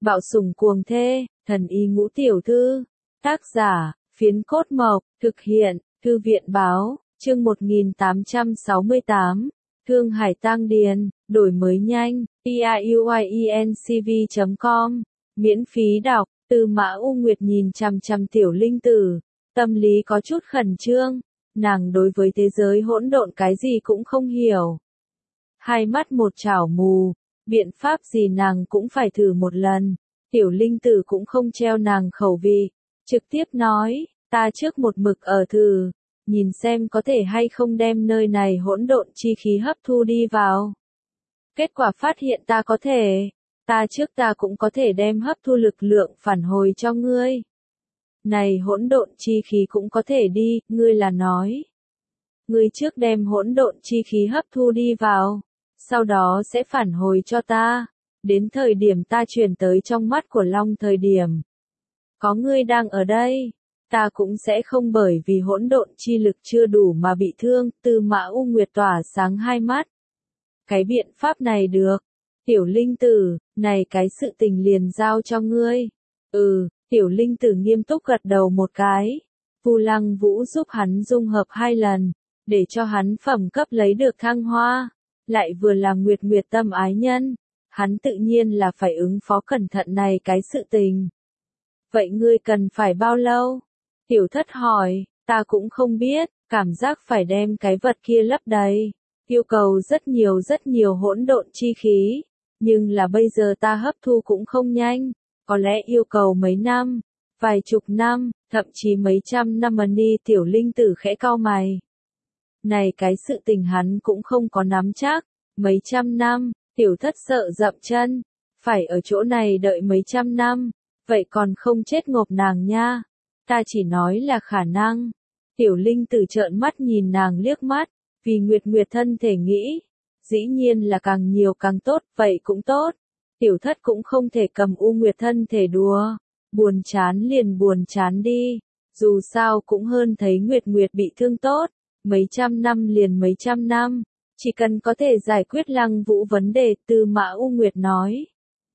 Bạo sủng cuồng thê, thần y ngũ tiểu thư. Tác giả, Phiến Cốt Mộc, thực hiện, Thư viện báo, chương 1868, Thương Hải Tang Điền, đổi mới nhanh, iuiencv.com, miễn phí đọc, Tư Mã U Nguyệt nhìn chằm chằm tiểu linh tử, tâm lý có chút khẩn trương, nàng đối với thế giới hỗn độn cái gì cũng không hiểu. Hai mắt một chảo mù, biện pháp gì nàng cũng phải thử một lần, tiểu linh tử cũng không treo nàng khẩu vị, trực tiếp nói, ta trước một mực ở thử, nhìn xem có thể hay không đem nơi này hỗn độn chi khí hấp thu đi vào. Kết quả phát hiện ta có thể, ta cũng có thể đem hấp thu lực lượng phản hồi cho ngươi. Này hỗn độn chi khí cũng có thể đi, ngươi là nói. Ngươi trước đem hỗn độn chi khí hấp thu đi vào, sau đó sẽ phản hồi cho ta, đến thời điểm ta chuyển tới trong mắt của Long thời điểm. Có ngươi đang ở đây, ta cũng sẽ không bởi vì hỗn độn chi lực chưa đủ mà bị thương. Tư Mã U Nguyệt tỏa sáng hai mắt. Cái biện pháp này được. Tiểu linh tử, này cái sự tình liền giao cho ngươi. Tiểu linh tử nghiêm túc gật đầu một cái. Vu Lăng Vũ giúp hắn dung hợp 2 lần, để cho hắn phẩm cấp lấy được thăng hoa. Lại vừa là Nguyệt Nguyệt tâm ái nhân, hắn tự nhiên là phải ứng phó cẩn thận này cái sự tình. Vậy ngươi cần phải bao lâu? Tiểu thất hỏi, ta cũng không biết, cảm giác phải đem cái vật kia lấp đầy. Yêu cầu rất nhiều hỗn độn chi khí, nhưng là bây giờ ta hấp thu cũng không nhanh, có lẽ yêu cầu mấy năm, vài chục năm, thậm chí mấy trăm năm. Đi tiểu linh tử khẽ cau mày. Này cái sự tình hắn cũng không có nắm chắc, mấy trăm năm, tiểu thất sợ dậm chân, phải ở chỗ này đợi mấy trăm năm, vậy còn không chết ngộp nàng nha. Ta chỉ nói là khả năng. Tiểu linh tử trợn mắt nhìn nàng liếc mắt, vì Nguyệt Nguyệt thân thể nghĩ, dĩ nhiên là càng nhiều càng tốt, vậy cũng tốt. Tiểu thất cũng không thể cầm U Nguyệt thân thể đùa, buồn chán liền buồn chán đi, dù sao cũng hơn thấy Nguyệt Nguyệt bị thương tốt, mấy trăm năm liền mấy trăm năm, chỉ cần có thể giải quyết Lăng Vũ vấn đề. Tư Mã U Nguyệt nói.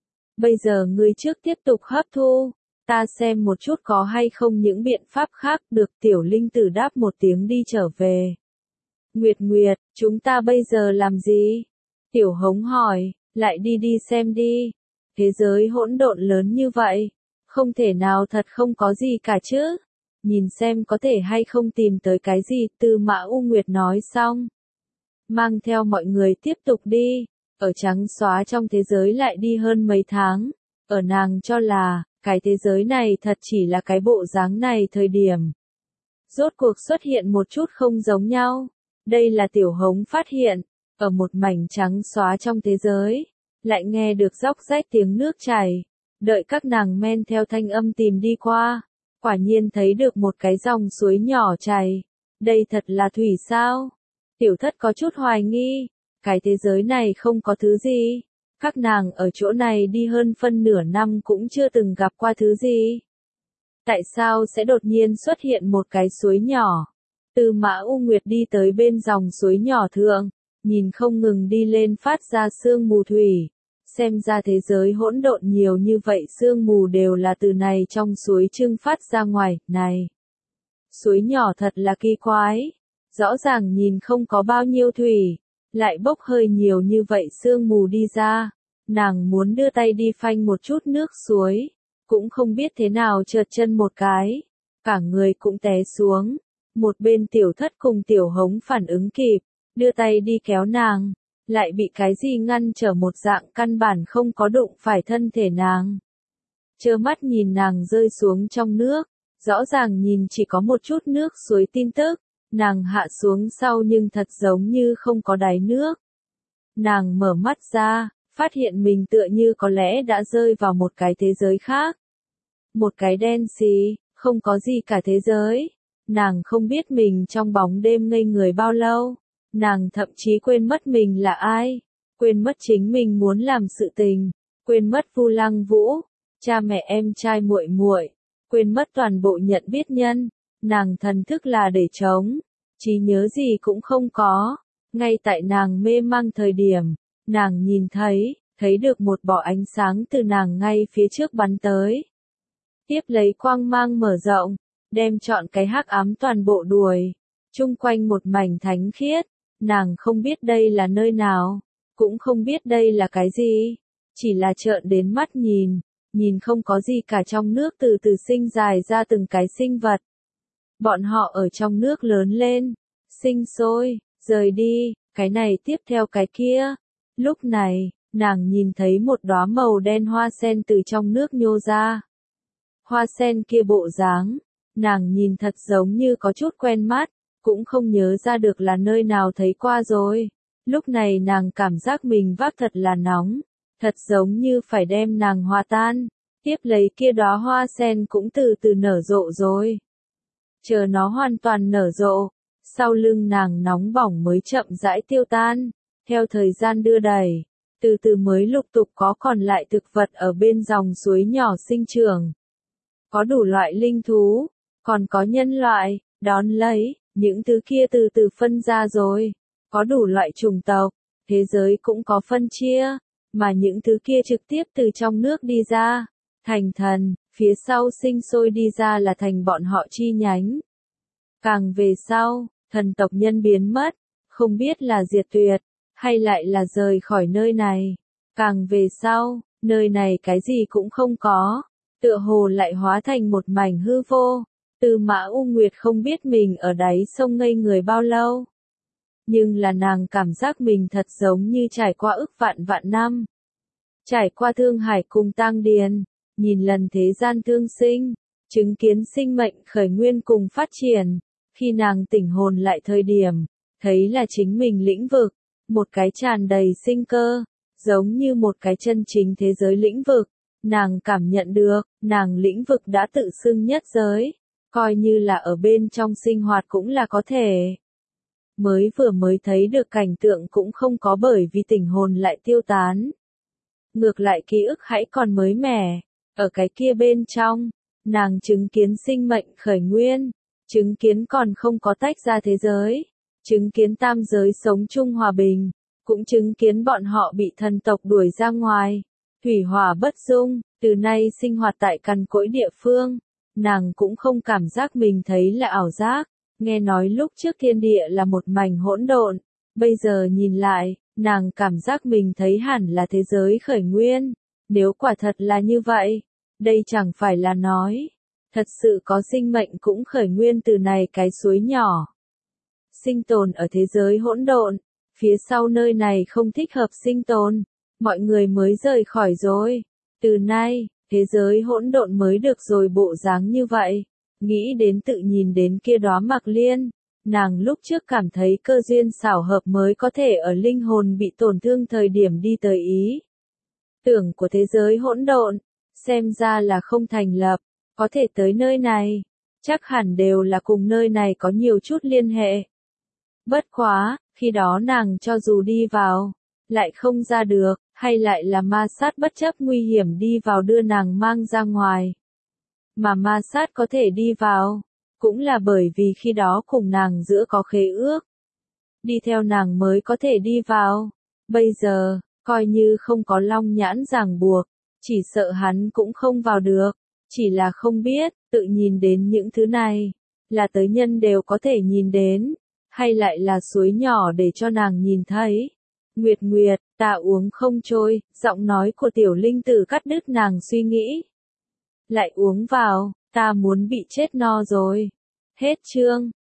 Bây giờ ngươi trước tiếp tục hấp thu, ta xem một chút có hay không những biện pháp khác. Được. Tiểu linh tử đáp một tiếng đi trở về. Nguyệt Nguyệt, chúng ta bây giờ làm gì? Tiểu Hống hỏi, lại đi xem đi. Thế giới hỗn độn lớn như vậy, không thể nào thật không có gì cả chứ. Nhìn xem có thể hay không tìm tới cái gì. Tư Mã U Nguyệt nói xong, mang theo mọi người tiếp tục đi. Ở trắng xóa trong thế giới lại đi hơn mấy tháng, ở nàng cho là, cái thế giới này thật chỉ là cái bộ dáng này thời điểm. Rốt cuộc xuất hiện một chút không giống nhau. Đây là Tiểu Hống phát hiện, ở một mảnh trắng xóa trong thế giới, lại nghe được róc rách tiếng nước chảy. Đợi các nàng men theo thanh âm tìm đi qua, quả nhiên thấy được một cái dòng suối nhỏ chảy. Đây thật là thủy sao? Tiểu thất có chút hoài nghi, cái thế giới này không có thứ gì. Các nàng ở chỗ này đi hơn phân nửa năm cũng chưa từng gặp qua thứ gì. Tại sao sẽ đột nhiên xuất hiện một cái suối nhỏ? Tư Mã U Nguyệt đi tới bên dòng suối nhỏ thượng, nhìn không ngừng đi lên phát ra sương mù thủy. Xem ra thế giới hỗn độn nhiều như vậy sương mù đều là từ này trong suối trưng phát ra ngoài. Này, suối nhỏ thật là kỳ quái. Rõ ràng nhìn không có bao nhiêu thủy, lại bốc hơi nhiều như vậy sương mù đi ra. Nàng muốn đưa tay đi phanh một chút nước suối, cũng không biết thế nào trượt chân một cái, cả người cũng té xuống. Một bên tiểu thất cùng Tiểu Hống phản ứng kịp, đưa tay đi kéo nàng, lại bị cái gì ngăn trở một dạng, căn bản không có đụng phải thân thể nàng. Trơ mắt nhìn nàng rơi xuống trong nước, rõ ràng nhìn chỉ có một chút nước suối tin tức, nàng hạ xuống sau nhưng thật giống như không có đáy nước. Nàng mở mắt ra, phát hiện mình tựa như có lẽ đã rơi vào một cái thế giới khác. Một cái đen xì, không có gì cả thế giới. Nàng không biết mình trong bóng đêm ngây người bao lâu. Nàng thậm chí quên mất mình là ai. Quên mất chính mình muốn làm sự tình. Quên mất Vu Lăng Vũ, cha mẹ em trai muội muội. Quên mất toàn bộ nhận biết nhân. Nàng thần thức là để trống. Trí nhớ gì cũng không có. Ngay tại nàng mê mang thời điểm, nàng nhìn thấy, thấy được một bỏ ánh sáng từ nàng ngay phía trước bắn tới. Tiếp lấy quang mang mở rộng, đem trọn cái hắc ám toàn bộ đuổi, chung quanh một mảnh thánh khiết, nàng không biết đây là nơi nào, cũng không biết đây là cái gì, chỉ là trợn đến mắt nhìn không có gì cả, trong nước từ từ sinh dài ra từng cái sinh vật. Bọn họ ở trong nước lớn lên, sinh sôi, rời đi, cái này tiếp theo cái kia. Lúc này, nàng nhìn thấy một đóa màu đen hoa sen từ trong nước nhô ra. Hoa sen kia bộ dáng, nàng nhìn thật giống như có chút quen mắt, cũng không nhớ ra được là nơi nào thấy qua rồi. Lúc này nàng cảm giác mình vác thật là nóng, thật giống như phải đem nàng hòa tan. Tiếp lấy kia đóa hoa sen cũng từ từ nở rộ rồi. Chờ nó hoàn toàn nở rộ, sau lưng nàng nóng bỏng mới chậm rãi tiêu tan. Theo thời gian đưa đẩy, từ từ mới lục tục có còn lại thực vật ở bên dòng suối nhỏ sinh trưởng. Có đủ loại linh thú, còn có nhân loại, đón lấy, những thứ kia từ từ phân ra rồi. Có đủ loại chủng tộc, thế giới cũng có phân chia, mà những thứ kia trực tiếp từ trong nước đi ra, thành thần, phía sau sinh sôi đi ra là thành bọn họ chi nhánh. Càng về sau, thần tộc nhân biến mất, không biết là diệt tuyệt, hay lại là rời khỏi nơi này. Càng về sau, nơi này cái gì cũng không có, tựa hồ lại hóa thành một mảnh hư vô. Tư Mã U Nguyệt không biết mình ở đáy sông ngây người bao lâu. Nhưng là nàng cảm giác mình thật giống như trải qua ức vạn vạn năm. Trải qua thương hải cùng tang điền, nhìn lần thế gian thương sinh, chứng kiến sinh mệnh khởi nguyên cùng phát triển. Khi nàng tỉnh hồn lại thời điểm, thấy là chính mình lĩnh vực, một cái tràn đầy sinh cơ, giống như một cái chân chính thế giới lĩnh vực. Nàng cảm nhận được, nàng lĩnh vực đã tự xưng nhất giới, coi như là ở bên trong sinh hoạt cũng là có thể. Mới thấy được cảnh tượng cũng không có bởi vì tỉnh hồn lại tiêu tán. Ngược lại ký ức hãy còn mới mẻ, ở cái kia bên trong, nàng chứng kiến sinh mệnh khởi nguyên, chứng kiến còn không có tách ra thế giới, chứng kiến tam giới sống chung hòa bình, cũng chứng kiến bọn họ bị thần tộc đuổi ra ngoài, thủy hỏa bất dung, từ nay sinh hoạt tại cằn cỗi địa phương, nàng cũng không cảm giác mình thấy là ảo giác. Nghe nói lúc trước thiên địa là một mảnh hỗn độn, bây giờ nhìn lại, nàng cảm giác mình thấy hẳn là thế giới khởi nguyên. Nếu quả thật là như vậy, đây chẳng phải là nói, thật sự có sinh mệnh cũng khởi nguyên từ này cái suối nhỏ. Sinh tồn ở thế giới hỗn độn, phía sau nơi này không thích hợp sinh tồn, mọi người mới rời khỏi rồi. Từ nay, thế giới hỗn độn mới được rồi bộ dáng như vậy. Nghĩ đến tự nhìn đến kia đóa Mạc Liên, nàng lúc trước cảm thấy cơ duyên xảo hợp mới có thể ở linh hồn bị tổn thương thời điểm đi tới ý tưởng của thế giới hỗn độn, xem ra là không thành lập, có thể tới nơi này, chắc hẳn đều là cùng nơi này có nhiều chút liên hệ. Bất quá, khi đó nàng cho dù đi vào, lại không ra được, hay lại là ma sát bất chấp nguy hiểm đi vào đưa nàng mang ra ngoài. Mà ma sát có thể đi vào, cũng là bởi vì khi đó cùng nàng giữa có khế ước. Đi theo nàng mới có thể đi vào. Bây giờ, coi như không có long nhãn ràng buộc, chỉ sợ hắn cũng không vào được. Chỉ là không biết, tự nhìn đến những thứ này, là tới nhân đều có thể nhìn đến, hay lại là suối nhỏ để cho nàng nhìn thấy. Nguyệt Nguyệt, ta uống không trôi, giọng nói của tiểu linh tử cắt đứt nàng suy nghĩ. Lại uống vào, ta muốn bị chết no rồi. Hết chương.